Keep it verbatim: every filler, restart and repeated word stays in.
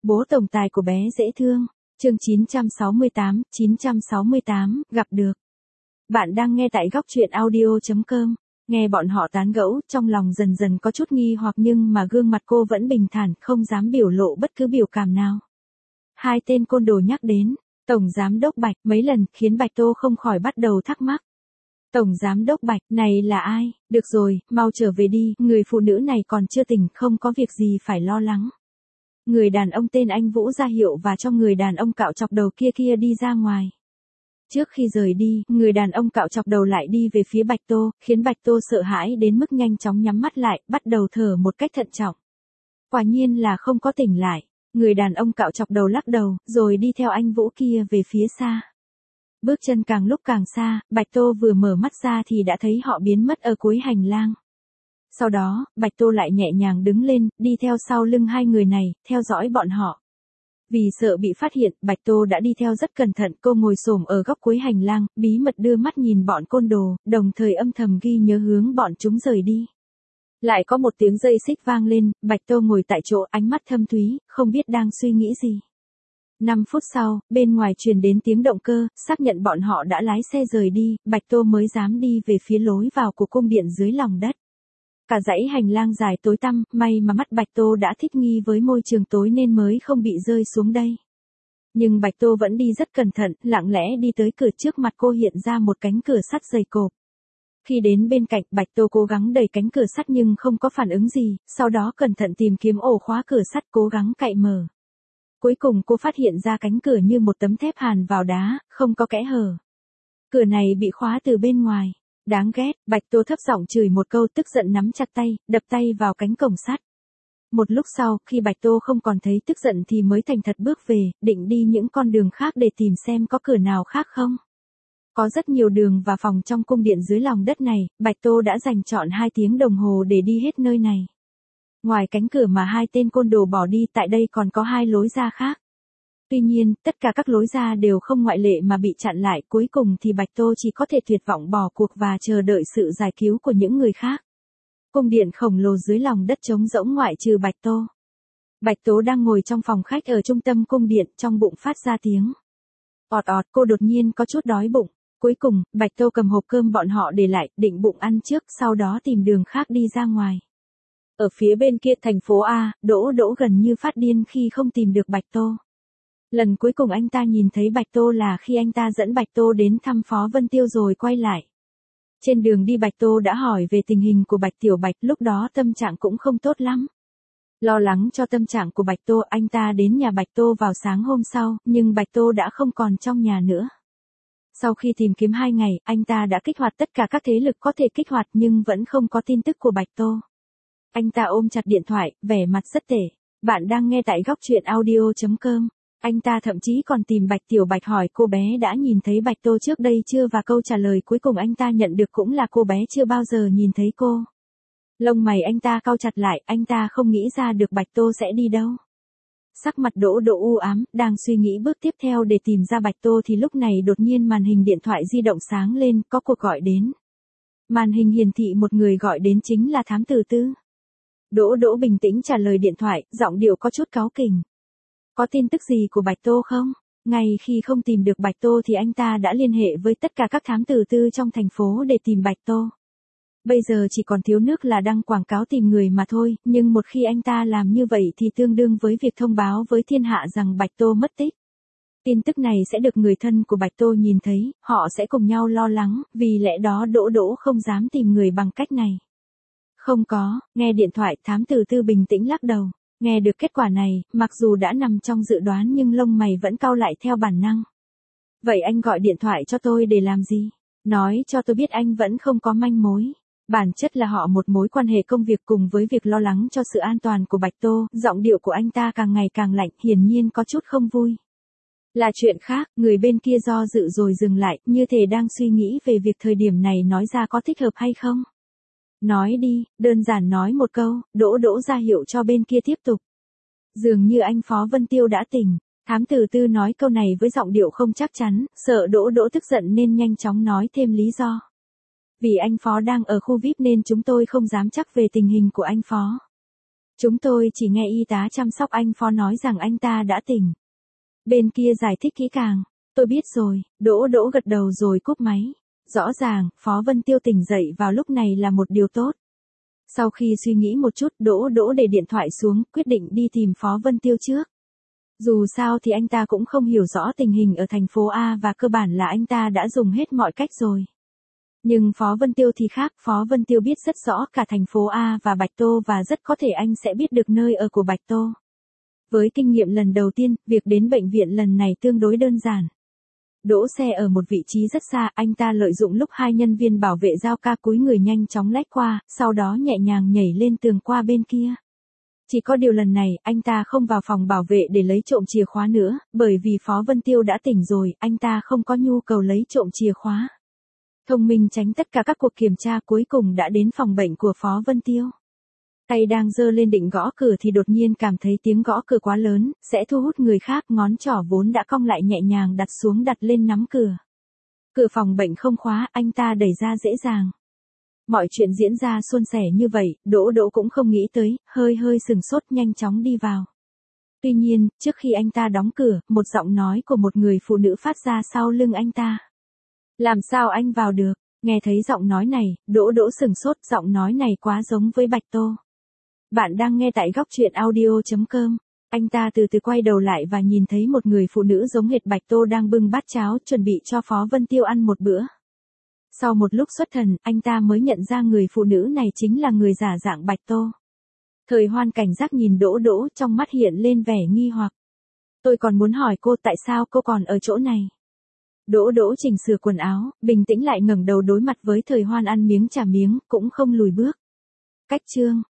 Bố tổng tài của bé dễ thương. Chương chín trăm sáu mươi tám, chín trăm sáu mươi tám, gặp được. Bạn đang nghe tại góc truyện audio chấm com. Nghe bọn họ tán gẫu, trong lòng dần dần có chút nghi hoặc nhưng mà gương mặt cô vẫn bình thản, không dám biểu lộ bất cứ biểu cảm nào. Hai tên côn đồ nhắc đến, Tổng Giám Đốc Bạch mấy lần khiến Bạch Tô không khỏi bắt đầu thắc mắc. Tổng Giám Đốc Bạch, này là ai? Được rồi, mau trở về đi, người phụ nữ này còn chưa tỉnh, không có việc gì phải lo lắng. Người đàn ông tên anh Vũ ra hiệu và cho người đàn ông cạo chọc đầu kia kia đi ra ngoài. Trước khi rời đi, người đàn ông cạo chọc đầu lại đi về phía Bạch Tô, khiến Bạch Tô sợ hãi đến mức nhanh chóng nhắm mắt lại, bắt đầu thở một cách thận trọng. Quả nhiên là không có tỉnh lại. Người đàn ông cạo chọc đầu lắc đầu, rồi đi theo anh Vũ kia về phía xa. Bước chân càng lúc càng xa, Bạch Tô vừa mở mắt ra thì đã thấy họ biến mất ở cuối hành lang. Sau đó, Bạch Tô lại nhẹ nhàng đứng lên, đi theo sau lưng hai người này, theo dõi bọn họ. Vì sợ bị phát hiện, Bạch Tô đã đi theo rất cẩn thận, cô ngồi xổm ở góc cuối hành lang, bí mật đưa mắt nhìn bọn côn đồ, đồng thời âm thầm ghi nhớ hướng bọn chúng rời đi. Lại có một tiếng dây xích vang lên, Bạch Tô ngồi tại chỗ, ánh mắt thâm thúy, không biết đang suy nghĩ gì. Năm phút sau, bên ngoài truyền đến tiếng động cơ, xác nhận bọn họ đã lái xe rời đi, Bạch Tô mới dám đi về phía lối vào của cung điện dưới lòng đất. Cả dãy hành lang dài tối tăm, may mà mắt Bạch Tô đã thích nghi với môi trường tối nên mới không bị rơi xuống đây. Nhưng Bạch Tô vẫn đi rất cẩn thận, lặng lẽ đi tới cửa, trước mặt cô hiện ra một cánh cửa sắt dày cộp. Khi đến bên cạnh, Bạch Tô cố gắng đẩy cánh cửa sắt nhưng không có phản ứng gì, sau đó cẩn thận tìm kiếm ổ khóa cửa sắt, cố gắng cạy mở. Cuối cùng cô phát hiện ra cánh cửa như một tấm thép hàn vào đá, không có kẽ hở. Cửa này bị khóa từ bên ngoài. Đáng ghét, Bạch Tô thấp giọng chửi một câu, tức giận nắm chặt tay, đập tay vào cánh cổng sắt. Một lúc sau, khi Bạch Tô không còn thấy tức giận thì mới thành thật bước về, định đi những con đường khác để tìm xem có cửa nào khác không. Có rất nhiều đường và phòng trong cung điện dưới lòng đất này, Bạch Tô đã dành trọn hai tiếng đồng hồ để đi hết nơi này. Ngoài cánh cửa mà hai tên côn đồ bỏ đi, tại đây còn có hai lối ra khác. Tuy nhiên, tất cả các lối ra đều không ngoại lệ mà bị chặn lại, cuối cùng thì Bạch Tô chỉ có thể tuyệt vọng bỏ cuộc và chờ đợi sự giải cứu của những người khác. Cung điện khổng lồ dưới lòng đất trống rỗng ngoại trừ Bạch Tô. Bạch Tố đang ngồi trong phòng khách ở trung tâm cung điện, trong bụng phát ra tiếng ọt ọt, cô đột nhiên có chút đói bụng. Cuối cùng, Bạch Tô cầm hộp cơm bọn họ để lại, định bụng ăn trước, sau đó tìm đường khác đi ra ngoài. Ở phía bên kia thành phố A, Đỗ Đỗ gần như phát điên khi không tìm được Bạch Tô. Lần cuối cùng anh ta nhìn thấy Bạch Tô là khi anh ta dẫn Bạch Tô đến thăm Phó Vân Tiêu rồi quay lại. Trên đường đi Bạch Tô đã hỏi về tình hình của Bạch Tiểu Bạch, lúc đó tâm trạng cũng không tốt lắm. Lo lắng cho tâm trạng của Bạch Tô, anh ta đến nhà Bạch Tô vào sáng hôm sau, nhưng Bạch Tô đã không còn trong nhà nữa. Sau khi tìm kiếm hai ngày, anh ta đã kích hoạt tất cả các thế lực có thể kích hoạt nhưng vẫn không có tin tức của Bạch Tô. Anh ta ôm chặt điện thoại, vẻ mặt rất tệ. Bạn đang nghe tại góc truyện audio chấm com. Anh ta thậm chí còn tìm Bạch Tiểu Bạch hỏi cô bé đã nhìn thấy Bạch Tô trước đây chưa, và câu trả lời cuối cùng anh ta nhận được cũng là cô bé chưa bao giờ nhìn thấy cô. Lông mày anh ta cau chặt lại, anh ta không nghĩ ra được Bạch Tô sẽ đi đâu. Sắc mặt Đỗ Đỗ u ám, đang suy nghĩ bước tiếp theo để tìm ra Bạch Tô thì lúc này đột nhiên màn hình điện thoại di động sáng lên, có cuộc gọi đến. Màn hình hiển thị một người gọi đến chính là thám tử Tư. Đỗ Đỗ bình tĩnh trả lời điện thoại, giọng điệu có chút cáu kỉnh. Có tin tức gì của Bạch Tô không? Ngay khi không tìm được Bạch Tô thì anh ta đã liên hệ với tất cả các thám tử Tư trong thành phố để tìm Bạch Tô. Bây giờ chỉ còn thiếu nước là đăng quảng cáo tìm người mà thôi, nhưng một khi anh ta làm như vậy thì tương đương với việc thông báo với thiên hạ rằng Bạch Tô mất tích. Tin tức này sẽ được người thân của Bạch Tô nhìn thấy, họ sẽ cùng nhau lo lắng, vì lẽ đó Đỗ Đỗ không dám tìm người bằng cách này. Không có, nghe điện thoại, thám tử Tư bình tĩnh lắc đầu. Nghe được kết quả này, mặc dù đã nằm trong dự đoán nhưng lông mày vẫn cau lại theo bản năng. Vậy anh gọi điện thoại cho tôi để làm gì? Nói cho tôi biết anh vẫn không có manh mối. Bản chất là họ một mối quan hệ công việc cùng với việc lo lắng cho sự an toàn của Bạch Tô, giọng điệu của anh ta càng ngày càng lạnh, hiển nhiên có chút không vui. Là chuyện khác, người bên kia do dự rồi dừng lại, như thể đang suy nghĩ về việc thời điểm này nói ra có thích hợp hay không. Nói đi, đơn giản nói một câu, Đỗ Đỗ ra hiệu cho bên kia tiếp tục. Dường như anh Phó Vân Tiêu đã tỉnh, thám tử Tư nói câu này với giọng điệu không chắc chắn, sợ Đỗ Đỗ tức giận nên nhanh chóng nói thêm lý do. Vì anh Phó đang ở khu vi ai pi nên chúng tôi không dám chắc về tình hình của anh Phó. Chúng tôi chỉ nghe y tá chăm sóc anh Phó nói rằng anh ta đã tỉnh. Bên kia giải thích kỹ càng. Tôi biết rồi, Đỗ Đỗ gật đầu rồi cúp máy. Rõ ràng, Phó Vân Tiêu tỉnh dậy vào lúc này là một điều tốt. Sau khi suy nghĩ một chút, Đỗ Đỗ để điện thoại xuống, quyết định đi tìm Phó Vân Tiêu trước. Dù sao thì anh ta cũng không hiểu rõ tình hình ở thành phố A và cơ bản là anh ta đã dùng hết mọi cách rồi. Nhưng Phó Vân Tiêu thì khác, Phó Vân Tiêu biết rất rõ cả thành phố A và Bạch Tô và rất có thể anh sẽ biết được nơi ở của Bạch Tô. Với kinh nghiệm lần đầu tiên, việc đến bệnh viện lần này tương đối đơn giản. Đỗ xe ở một vị trí rất xa, anh ta lợi dụng lúc hai nhân viên bảo vệ giao ca cúi người nhanh chóng lách qua, sau đó nhẹ nhàng nhảy lên tường qua bên kia. Chỉ có điều lần này, anh ta không vào phòng bảo vệ để lấy trộm chìa khóa nữa, bởi vì Phó Vân Tiêu đã tỉnh rồi, anh ta không có nhu cầu lấy trộm chìa khóa. Thông minh tránh tất cả các cuộc kiểm tra, cuối cùng đã đến phòng bệnh của Phó Vân Tiêu. Tay đang giơ lên định gõ cửa thì đột nhiên cảm thấy tiếng gõ cửa quá lớn, sẽ thu hút người khác, ngón trỏ vốn đã cong lại nhẹ nhàng đặt xuống đặt lên nắm cửa. Cửa phòng bệnh không khóa, anh ta đẩy ra dễ dàng. Mọi chuyện diễn ra suôn sẻ như vậy, Đỗ Đỗ cũng không nghĩ tới, hơi hơi sừng sốt nhanh chóng đi vào. Tuy nhiên, trước khi anh ta đóng cửa, một giọng nói của một người phụ nữ phát ra sau lưng anh ta. Làm sao anh vào được? Nghe thấy giọng nói này, Đỗ Đỗ sừng sốt, giọng nói này quá giống với Bạch Tô. Bạn đang nghe tại góc truyện audio chấm com. Anh ta từ từ quay đầu lại và nhìn thấy một người phụ nữ giống hệt Bạch Tô đang bưng bát cháo chuẩn bị cho Phó Vân Tiêu ăn một bữa. Sau một lúc xuất thần, anh ta mới nhận ra người phụ nữ này chính là người giả dạng Bạch Tô. Thời Hoan cảnh giác nhìn Đỗ Đỗ, trong mắt hiện lên vẻ nghi hoặc. Tôi còn muốn hỏi cô tại sao cô còn ở chỗ này. Đỗ Đỗ chỉnh sửa quần áo, bình tĩnh lại ngẩng đầu đối mặt với Thời Hoan ăn miếng trả miếng, cũng không lùi bước. Cách chương